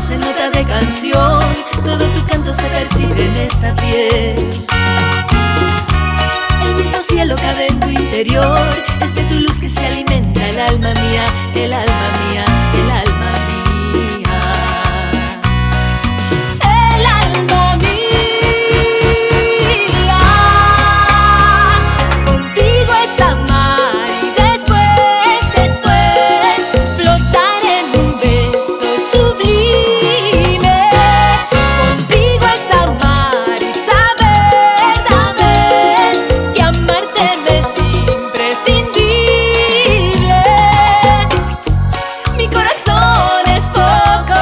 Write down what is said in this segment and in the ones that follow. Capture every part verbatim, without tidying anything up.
voz en nota de canción, todo tu canto se percibe en esta piel. El mismo cielo cabe en tu interior, es de tu luz que se alimenta el alma mía, el alma mía, el alma mía. El alma mía. Contigo es amar y después, después flotar en un beso sublime. Contigo es amar y saber, saber que amarte me es imprescindible. Mi corazón es poco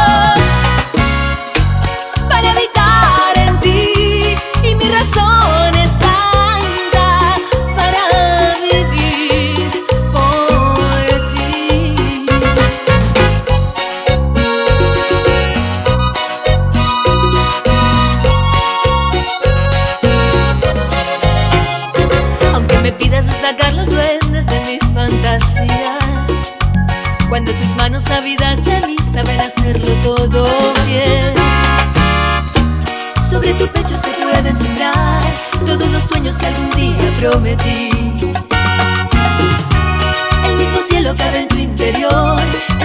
para habitar en ti y mi razón es tanta para vivir por ti. Aunque me pidas de sacar los duendes de mis fantasías, cuando tus manos ávidas de mí saben hacerlo todo bien. Sobre tu pecho se pueden sembrar todos los sueños que algún día prometí. El mismo cielo cabe en tu interior,